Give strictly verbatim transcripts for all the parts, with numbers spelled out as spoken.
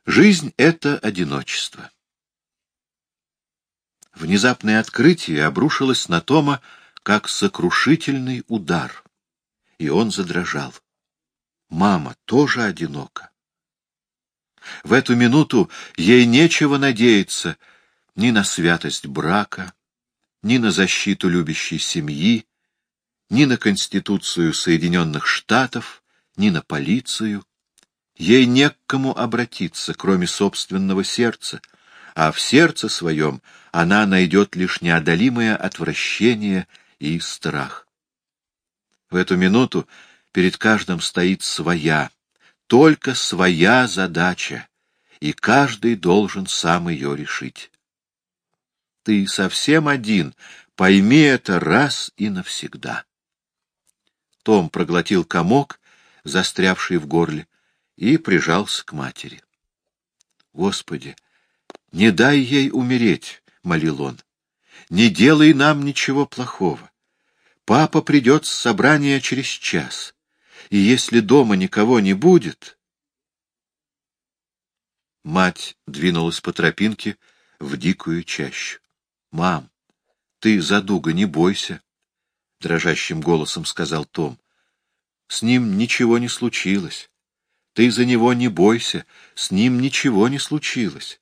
Жизнь — это одиночество. Внезапное открытие обрушилось на Тома, как сокрушительный удар, и он задрожал. Мама тоже одинока. В эту минуту ей нечего надеяться ни на святость брака, ни на защиту любящей семьи, ни на Конституцию Соединенных Штатов, ни на полицию. Ей не к кому обратиться, кроме собственного сердца, а в сердце своем она найдет лишь неодолимое отвращение и страх. В эту минуту перед каждым стоит своя, только своя задача, и каждый должен сам ее решить. Ты совсем один, пойми это раз и навсегда. Том проглотил комок, застрявший в горле, и прижался к матери. «Господи, не дай ей умереть», — молил он. «Не делай нам ничего плохого. Папа придет с собрания через час, и если дома никого не будет...» Мать двинулась по тропинке в дикую чащу. «Мам, ты за Дуга не бойся», — дрожащим голосом сказал Том. «С ним ничего не случилось. Ты за него не бойся, с ним ничего не случилось.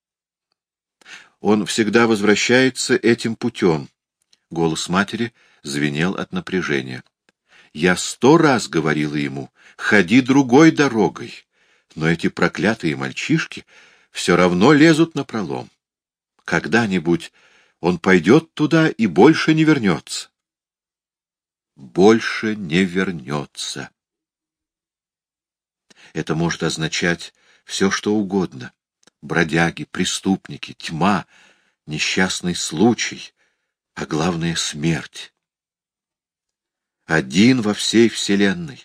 Он всегда возвращается этим путем». Голос матери звенел от напряжения. «Я сто раз говорила ему, ходи другой дорогой, но эти проклятые мальчишки все равно лезут напролом. Когда-нибудь он пойдет туда и больше не вернется». «Больше не вернется». Это может означать все, что угодно. Бродяги, преступники, тьма, несчастный случай, а главное — смерть. Один во всей вселенной.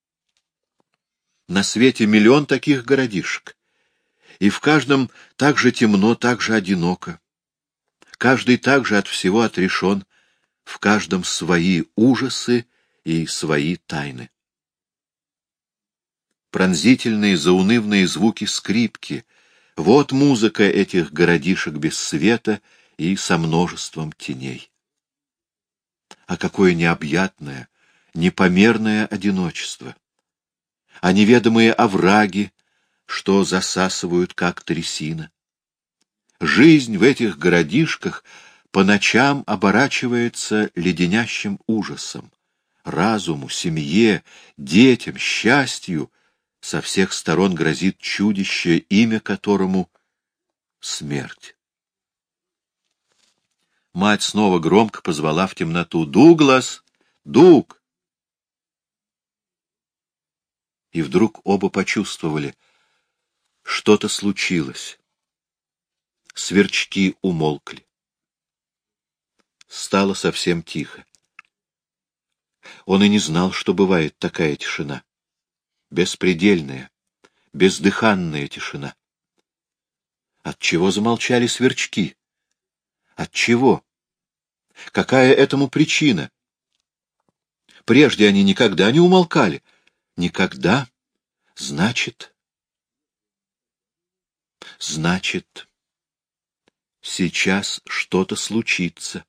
На свете миллион таких городишек, и в каждом так же темно, так же одиноко. Каждый так же от всего отрешен, в каждом свои ужасы и свои тайны. Пронзительные заунывные звуки скрипки — вот музыка этих городишек без света и со множеством теней. А какое необъятное, непомерное одиночество! А неведомые овраги, что засасывают, как трясина. Жизнь в этих городишках по ночам оборачивается леденящим ужасом. Разуму, семье, детям, счастью со всех сторон грозит чудище, имя которому — смерть. Мать снова громко позвала в темноту: «Дуглас! Дуг!» И вдруг оба почувствовали — что-то случилось. Сверчки умолкли. Стало совсем тихо. Он и не знал, что бывает такая тишина. Беспредельная, бездыханная тишина. Отчего замолчали сверчки? Отчего? Какая этому причина? Прежде они никогда не умолкали. Никогда. Значит... Значит, сейчас что-то случится.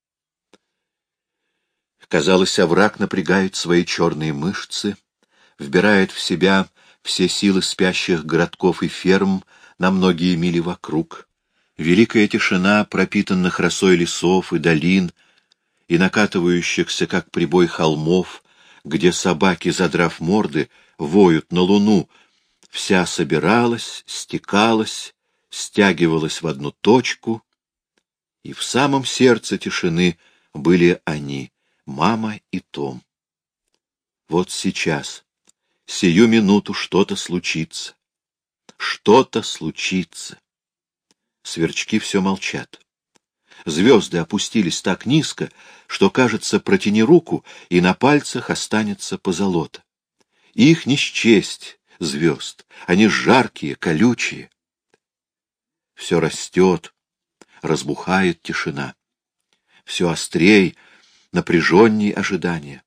Казалось, овраг напрягает свои черные мышцы, вбирает в себя все силы спящих городков и ферм на многие мили вокруг. Великая тишина пропитанных росой лесов и долин, и накатывающихся, как прибой, холмов, где собаки, задрав морды, воют на луну, вся собиралась, стекалась, стягивалась в одну точку, и в самом сердце тишины были они, мама и Том. Вот сейчас, сию минуту, что-то случится. Что-то случится. Сверчки все молчат. Звезды опустились так низко, что, кажется, протяни руку, и на пальцах останется позолота. Их не счесть, звезд, они жаркие, колючие. Все растет, разбухает тишина. Все острей, напряженней ожидания.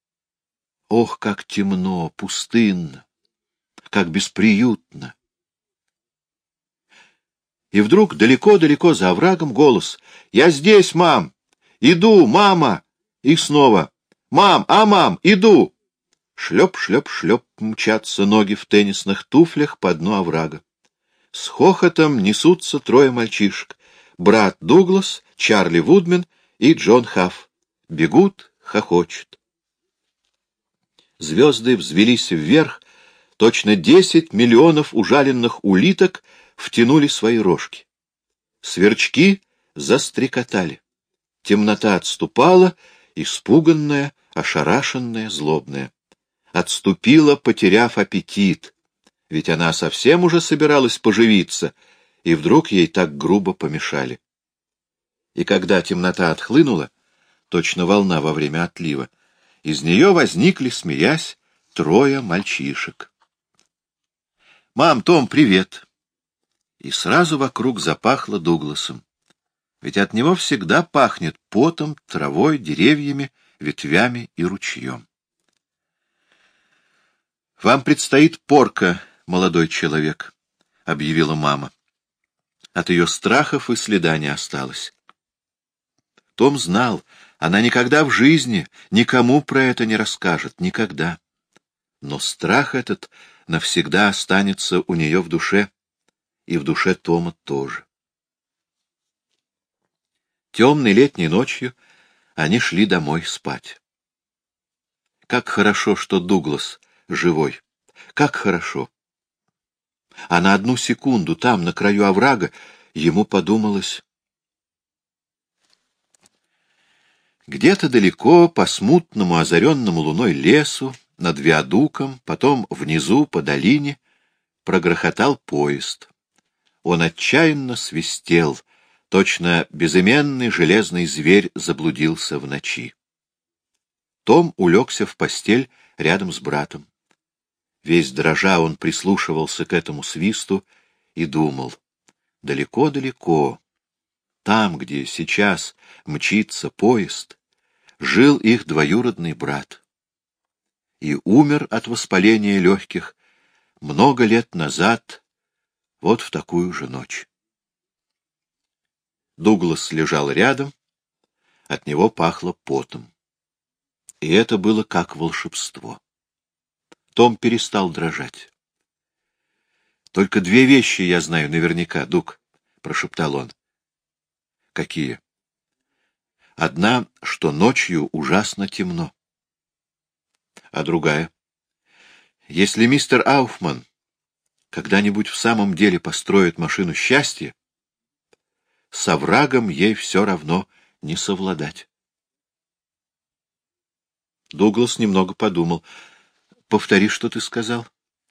Ох, как темно, пустынно, как бесприютно! И вдруг далеко-далеко за оврагом голос: «Я здесь, мам! Иду, мама!» И снова: «Мам, а, мам, иду!» Шлеп-шлеп-шлеп мчатся ноги в теннисных туфлях по дну оврага. С хохотом несутся трое мальчишек: брат Дуглас, Чарли Вудмен и Джон Хафф. Бегут, хохочут. Звезды взвелись вверх, точно десять миллионов ужаленных улиток втянули свои рожки. Сверчки застрекотали. Темнота отступала, испуганная, ошарашенная, злобная. Отступила, потеряв аппетит, ведь она совсем уже собиралась поживиться, и вдруг ей так грубо помешали. И когда темнота отхлынула, точно волна во время отлива, из нее возникли, смеясь, трое мальчишек. «Мам, Том, привет!» И сразу вокруг запахло Дугласом. Ведь от него всегда пахнет потом, травой, деревьями, ветвями и ручьем. «Вам предстоит порка, молодой человек», — объявила мама. От ее страхов и следа не осталось. Том знал, она никогда в жизни никому про это не расскажет, никогда. Но страх этот навсегда останется у нее в душе, и в душе Тома тоже. Темной летней ночью они шли домой спать. Как хорошо, что Дуглас живой. Как хорошо. А на одну секунду там, на краю оврага, ему подумалось... Где-то далеко, по смутному озаренному луной лесу, над виадуком, потом внизу, по долине, прогрохотал поезд. Он отчаянно свистел, точно безыменный железный зверь заблудился в ночи. Том улегся в постель рядом с братом. Весь дрожа он прислушивался к этому свисту и думал: далеко-далеко, там, где сейчас мчится поезд, жил их двоюродный брат. И умер от воспаления легких много лет назад, вот в такую же ночь. Дуглас лежал рядом, от него пахло потом. И это было как волшебство. Том перестал дрожать. «Только две вещи я знаю наверняка, Дуг», — прошептал он. «Какие?» «Одна, что ночью ужасно темно. А другая? Если мистер Ауфман когда-нибудь в самом деле построит машину счастья, с оврагом ей все равно не совладать». Дуглас немного подумал. «Повтори, что ты сказал».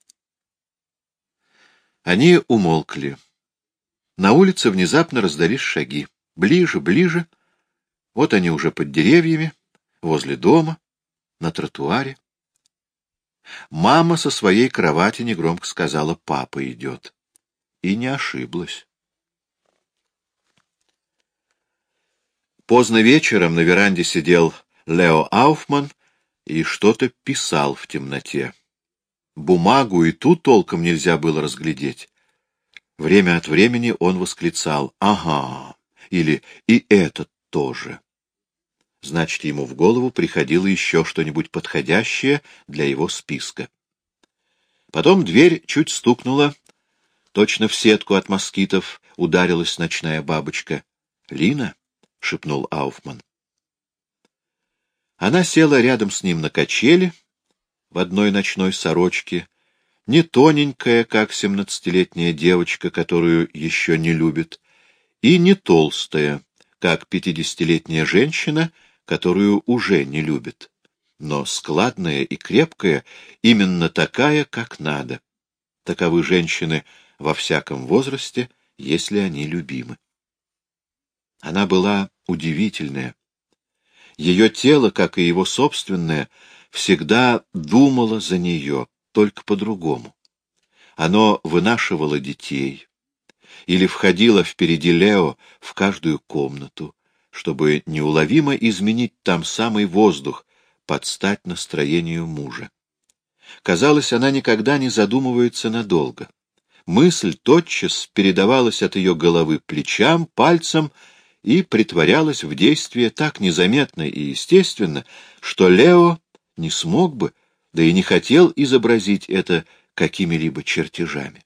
Они умолкли. На улице внезапно раздались шаги. Ближе, ближе. Вот они уже под деревьями, возле дома, на тротуаре. Мама со своей кровати негромко сказала: «Папа идет». И не ошиблась. Поздно вечером на веранде сидел Лео Ауфман и что-то писал в темноте. Бумагу и ту толком нельзя было разглядеть. Время от времени он восклицал: «Ага!» или «И этот тоже». Значит, ему в голову приходило еще что-нибудь подходящее для его списка. Потом дверь чуть стукнула, точно в сетку от москитов ударилась ночная бабочка. «Лина?» — шепнул Ауфман. Она села рядом с ним на качели, в одной ночной сорочке, не тоненькая, как семнадцатилетняя девочка, которую еще не любит, и не толстая, как пятидесятилетняя женщина, которую уже не любит, но складная и крепкая, именно такая, как надо. Таковы женщины во всяком возрасте, если они любимы. Она была удивительная. Ее тело, как и его собственное, всегда думало за нее, только по-другому. Оно вынашивало детей или входило впереди Лео в каждую комнату, чтобы неуловимо изменить там самый воздух, под стать настроению мужа. Казалось, она никогда не задумывается надолго. мысль тотчас передавалась от ее головы плечам, пальцам и притворялась в действие так незаметно и естественно, что Лео не смог бы, да и не хотел изобразить это какими-либо чертежами.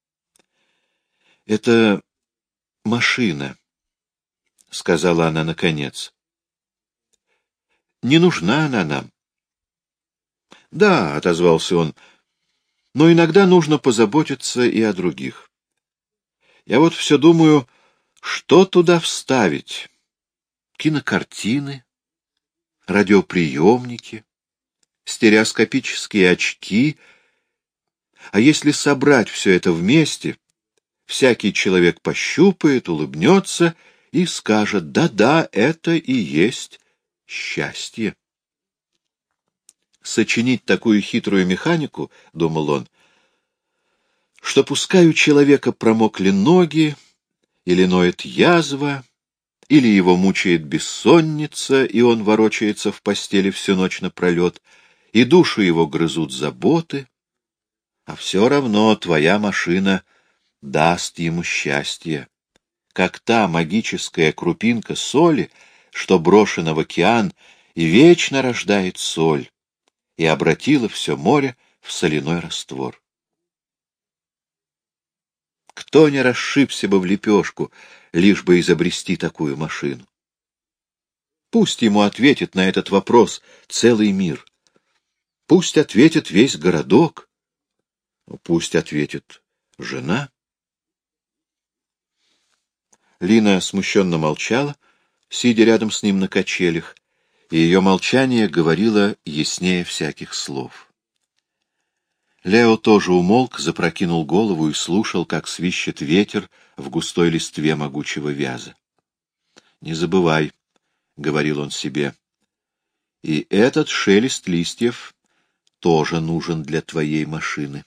«Это машина», — сказала она наконец. «Не нужна она нам». «Да», — отозвался он, — «но иногда нужно позаботиться и о других. Я вот все думаю, что туда вставить? Кинокартины, радиоприемники, стереоскопические очки. А если собрать все это вместе, всякий человек пощупает, улыбнется и скажет: да-да, это и есть счастье». Сочинить такую хитрую механику, — думал он, — что пускай у человека промокли ноги, или ноет язва, или его мучает бессонница, и он ворочается в постели всю ночь напролет, и душу его грызут заботы, а все равно твоя машина даст ему счастье, как та магическая крупинка соли, что брошена в океан и вечно рождает соль, и обратила все море в соляной раствор. Кто не расшибся бы в лепешку, лишь бы изобрести такую машину? Пусть ему ответит на этот вопрос целый мир. Пусть ответит весь городок. Пусть ответит жена. Лина смущенно молчала, сидя рядом с ним на качелях, и ее молчание говорило яснее всяких слов. Лео тоже умолк, запрокинул голову и слушал, как свищет ветер в густой листве могучего вяза. «Не забывай», — говорил он себе, — «и этот шелест листьев тоже нужен для твоей машины».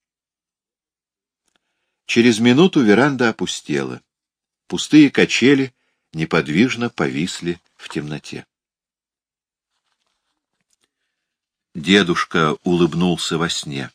Через минуту веранда опустела. Пустые качели неподвижно повисли в темноте. Дедушка улыбнулся во сне.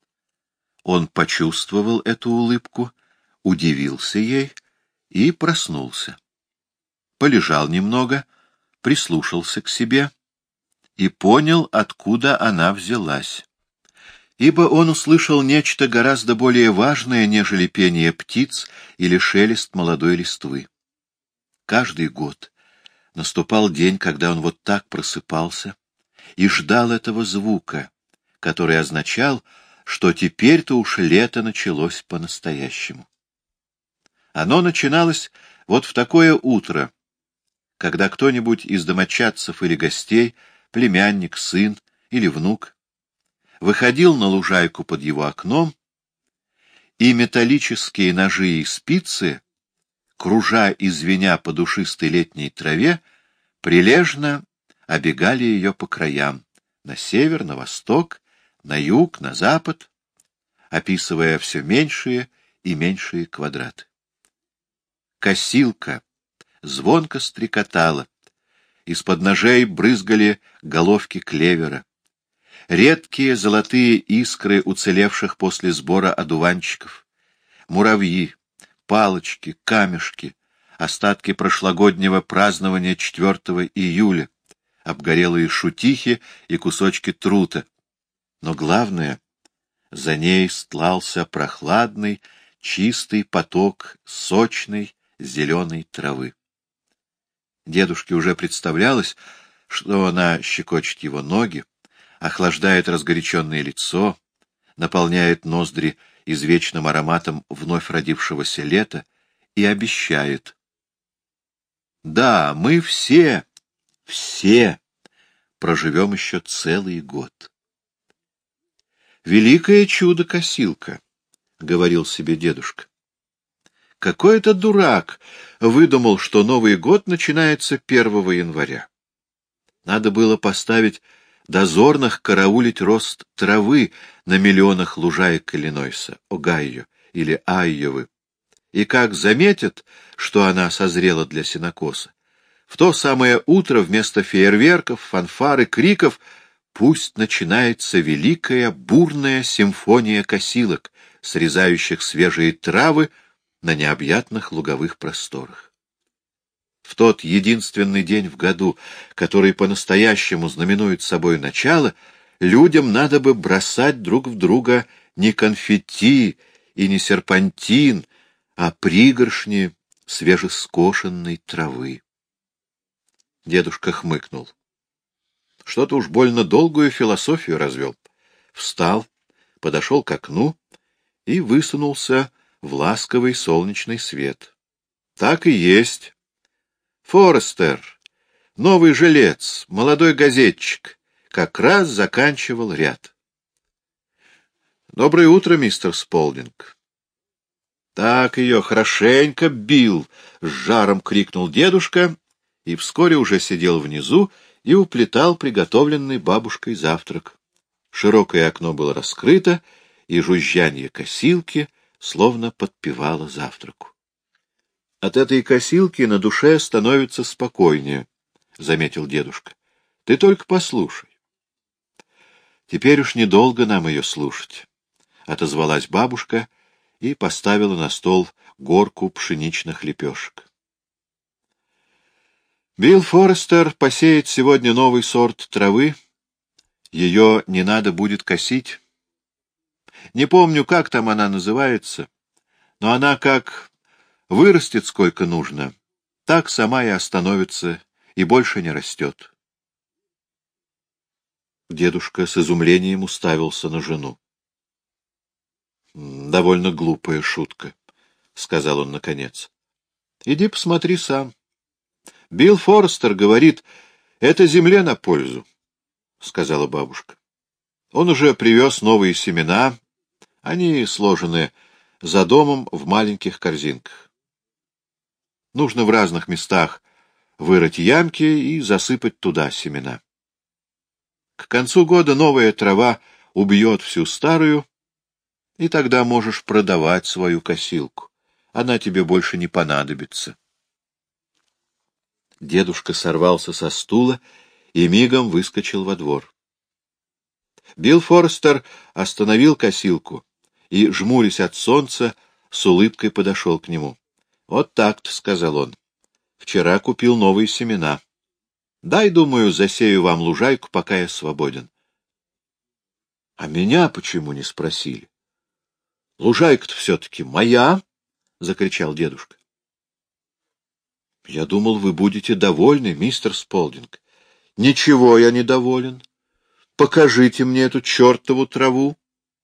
Он почувствовал эту улыбку, удивился ей и проснулся. Полежал немного, прислушался к себе и понял, откуда она взялась. Ибо он услышал нечто гораздо более важное, нежели пение птиц или шелест молодой листвы. Каждый год наступал день, когда он вот так просыпался и ждал этого звука, который означал, что теперь-то уж лето началось по-настоящему. Оно начиналось вот в такое утро, когда кто-нибудь из домочадцев или гостей, племянник, сын или внук, выходил на лужайку под его окном, и металлические ножи и спицы, кружа и звеня по душистой летней траве, прилежно обегали ее по краям, на север, на восток, на юг, на запад, описывая все меньшие и меньшие квадраты. Косилка звонко стрекотала, из-под ножей брызгали головки клевера. Редкие золотые искры уцелевших после сбора одуванчиков, муравьи, палочки, камешки, остатки прошлогоднего празднования четвёртого июля, обгорелые шутихи и кусочки трута. Но главное, за ней стлался прохладный, чистый поток сочной зеленой травы. Дедушке уже представлялось, что она щекочет его ноги, охлаждает разгоряченное лицо, наполняет ноздри извечным ароматом вновь родившегося лета и обещает: «Да, мы все, все проживем еще целый год». «Великое чудо-косилка», — говорил себе дедушка. Какой-то дурак выдумал, что Новый год начинается первого января. Надо было поставить дозорных караулить рост травы на миллионах лужаек Иллинойса, Огайо или Айовы. И как заметят, что она созрела для сенокоса, в то самое утро вместо фейерверков, фанфар и криков пусть начинается великая бурная симфония косилок, срезающих свежие травы на необъятных луговых просторах. В тот единственный день в году, который по-настоящему знаменует собой начало, людям надо бы бросать друг в друга не конфетти и не серпантин, а пригоршни свежескошенной травы. Дедушка хмыкнул. Что-то уж больно долгую философию развел. Встал, подошел к окну и высунулся в ласковый солнечный свет. Так и есть. Форестер, новый жилец, молодой газетчик, как раз заканчивал ряд. Доброе утро, мистер Сполдинг. Так ее хорошенько бил, с жаром крикнул дедушка, и вскоре уже сидел внизу и уплетал приготовленный бабушкой завтрак. Широкое окно было раскрыто, и жужжанье косилки словно подпевало завтраку. От этой косилки на душе становится спокойнее, — заметил дедушка. — Ты только послушай. — Теперь уж недолго нам ее слушать, — отозвалась бабушка и поставила на стол горку пшеничных лепешек. Билл Форестер посеет сегодня новый сорт травы. Ее не надо будет косить. Не помню, как там она называется, но она как вырастет сколько нужно, так сама и остановится, и больше не растет. Дедушка с изумлением уставился на жену. — Довольно глупая шутка, — сказал он наконец. — Иди посмотри сам. Билл Форестер говорит, это земле на пользу, — сказала бабушка. Он уже привез новые семена, они сложены за домом в маленьких корзинках. Нужно в разных местах вырыть ямки и засыпать туда семена. К концу года новая трава убьет всю старую, и тогда можешь продавать свою косилку. Она тебе больше не понадобится. Дедушка сорвался со стула и мигом выскочил во двор. Билл Форестер остановил косилку и, жмурясь от солнца, с улыбкой подошел к нему. — Вот так-то, — сказал он. — Вчера купил новые семена. Дай, думаю, засею вам лужайку, пока я свободен. — А меня почему не спросили? — Лужайка-то все-таки моя, — закричал дедушка. — Я думал, вы будете довольны, мистер Сполдинг. — Ничего я не доволен. Покажите мне эту чертову траву.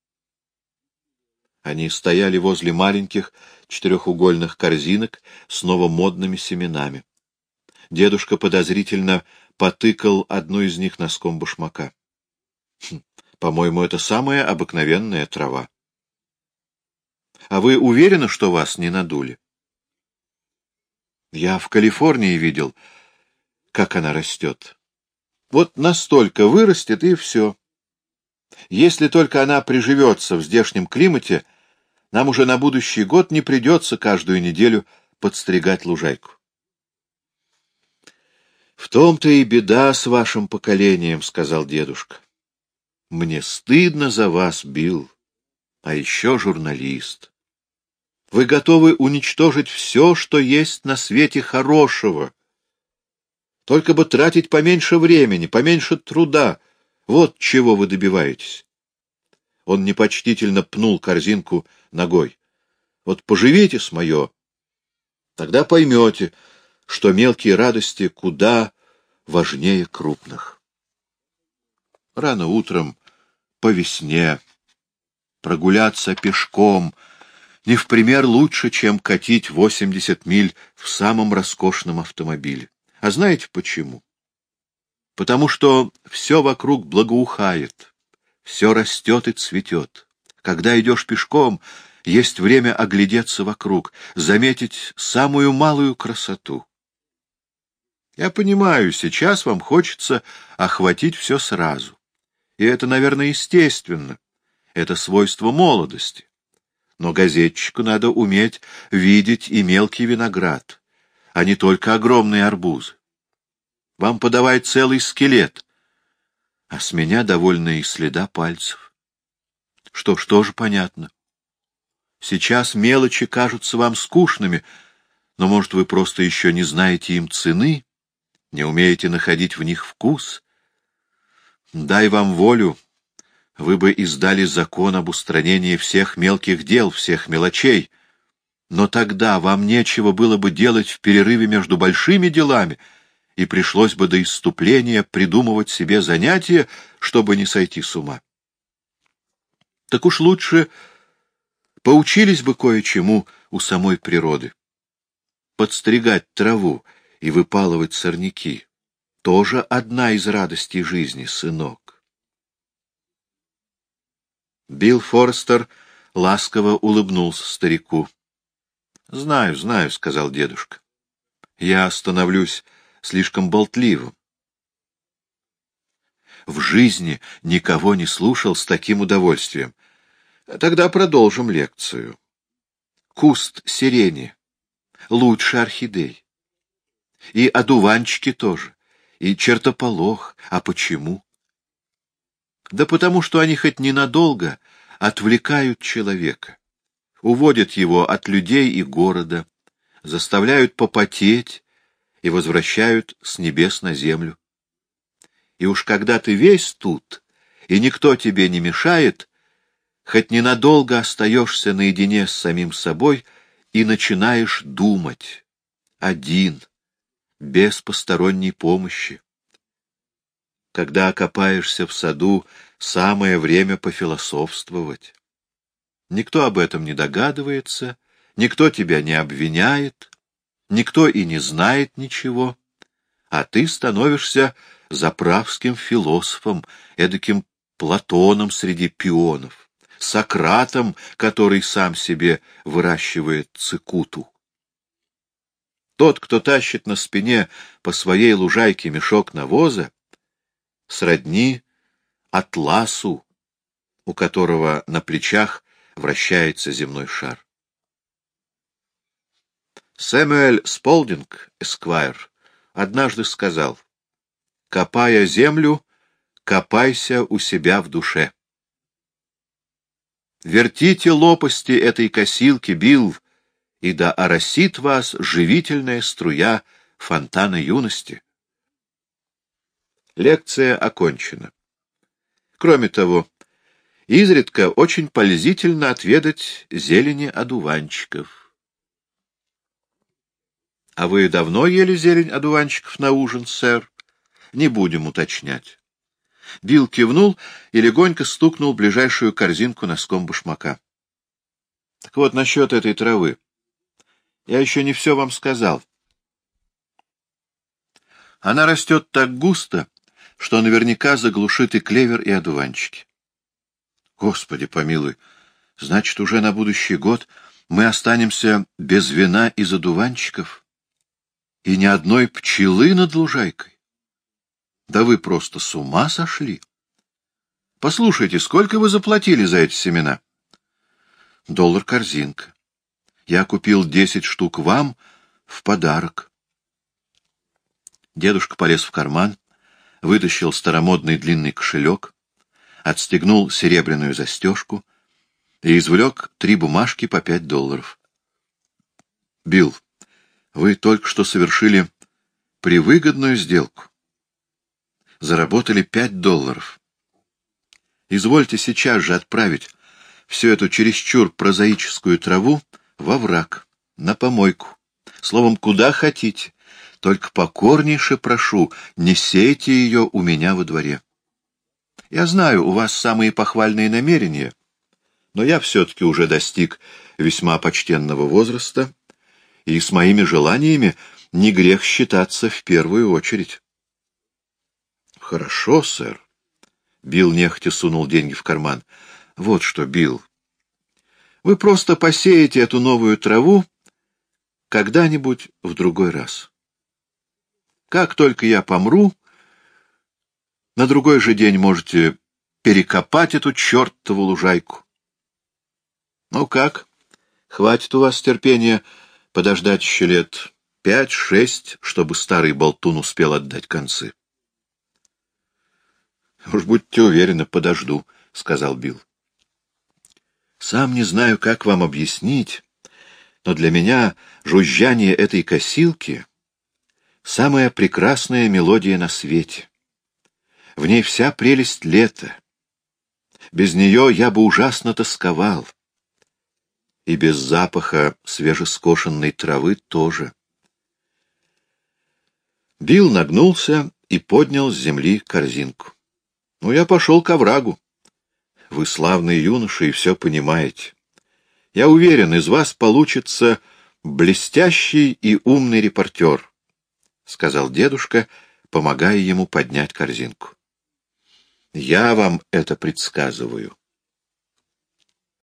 Они стояли возле маленьких четырехугольных корзинок с новомодными семенами. Дедушка подозрительно потыкал одну из них носком башмака. Хм, по-моему, это самая обыкновенная трава. А вы уверены, что вас не надули? Я в Калифорнии видел, как она растет. Вот настолько вырастет, и все. Если только она приживется в здешнем климате, нам уже на будущий год не придется каждую неделю подстригать лужайку. — В том-то и беда с вашим поколением, — сказал дедушка. — Мне стыдно за вас, Билл, а еще журналист. Вы готовы уничтожить все, что есть на свете хорошего. Только бы тратить поменьше времени, поменьше труда. Вот чего вы добиваетесь. Он непочтительно пнул корзинку ногой. Вот поживите с мое, тогда поймете, что мелкие радости куда важнее крупных. Рано утром, по весне, прогуляться пешком не в пример лучше, чем катить восемьдесят миль в самом роскошном автомобиле. А знаете почему? Потому что все вокруг благоухает, все растет и цветет. Когда идешь пешком, есть время оглядеться вокруг, заметить самую малую красоту. Я понимаю, сейчас вам хочется охватить все сразу. И это, наверное, естественно. Это свойство молодости. Но газетчику надо уметь видеть и мелкий виноград, а не только огромные арбузы. Вам подавай целый скелет, а с меня довольно и следа пальцев. Что ж, тоже понятно. Сейчас мелочи кажутся вам скучными, но, может, вы просто еще не знаете им цены, не умеете находить в них вкус. Дай вам волю, вы бы издали закон об устранении всех мелких дел, всех мелочей, но тогда вам нечего было бы делать в перерыве между большими делами, и пришлось бы до исступления придумывать себе занятия, чтобы не сойти с ума. Так уж лучше поучились бы кое-чему у самой природы. Подстригать траву и выпалывать сорняки — тоже одна из радостей жизни, сынок. Билл Форестер ласково улыбнулся старику. — Знаю, знаю, — сказал дедушка. — Я становлюсь слишком болтливым. В жизни никого не слушал с таким удовольствием. Тогда продолжим лекцию. Куст сирени лучше орхидей. И одуванчики тоже, и чертополох. А почему? Да потому что они хоть ненадолго отвлекают человека, уводят его от людей и города, заставляют попотеть и возвращают с небес на землю. И уж когда ты весь тут, и никто тебе не мешает, хоть ненадолго остаешься наедине с самим собой и начинаешь думать, один, без посторонней помощи. Когда окопаешься в саду, самое время пофилософствовать. Никто об этом не догадывается, никто тебя не обвиняет, никто и не знает ничего, а ты становишься заправским философом, эдаким Платоном среди пионов, Сократом, который сам себе выращивает цикуту. Тот, кто тащит на спине по своей лужайке мешок навоза, сродни Атласу, у которого на плечах вращается земной шар. Сэмюэль Сполдинг, эсквайр, однажды сказал: «Копая землю, копайся у себя в душе». Вертите лопасти этой косилки, Билл, и да оросит вас живительная струя фонтана юности. Лекция окончена. Кроме того, изредка очень пользительно отведать зелени одуванчиков. — А вы давно ели зелень одуванчиков на ужин, сэр? Не будем уточнять. Билл кивнул и легонько стукнул ближайшую корзинку носком башмака. — Так вот, насчет этой травы. Я еще не все вам сказал. Она растет так густо, что наверняка заглушит и клевер, и одуванчики. Господи помилуй, значит, уже на будущий год мы останемся без вина из одуванчиков и ни одной пчелы над лужайкой. Да вы просто с ума сошли. Послушайте, сколько вы заплатили за эти семена? Доллар корзинка. Я купил десять штук вам в подарок. Дедушка полез в карман, вытащил старомодный длинный кошелек, отстегнул серебряную застежку и извлек три бумажки по пять долларов. — Билл, вы только что совершили превыгодную сделку. Заработали пять долларов. Извольте сейчас же отправить всю эту чересчур прозаическую траву во враг, на помойку. Словом, куда хотите. Только покорнейше прошу, не сейте ее у меня во дворе. Я знаю, у вас самые похвальные намерения, но я все-таки уже достиг весьма почтенного возраста, и с моими желаниями не грех считаться в первую очередь. — Хорошо, сэр. Билл нехотя сунул деньги в карман. — Вот что, Билл, вы просто посеете эту новую траву когда-нибудь в другой раз. Как только я помру, на другой же день можете перекопать эту чертову лужайку. Ну как, хватит у вас терпения подождать еще лет пять-шесть, чтобы старый болтун успел отдать концы? — Уж будьте уверены, подожду, — сказал Билл. Сам не знаю, как вам объяснить, но для меня жужжание этой косилки — самая прекрасная мелодия на свете. В ней вся прелесть лета. Без нее я бы ужасно тосковал. И без запаха свежескошенной травы тоже. Билл нагнулся и поднял с земли корзинку. — Ну, я пошел к оврагу. Вы славный юноша и все понимаете. Я уверен, из вас получится блестящий и умный репортер, — сказал дедушка, помогая ему поднять корзинку. — Я вам это предсказываю.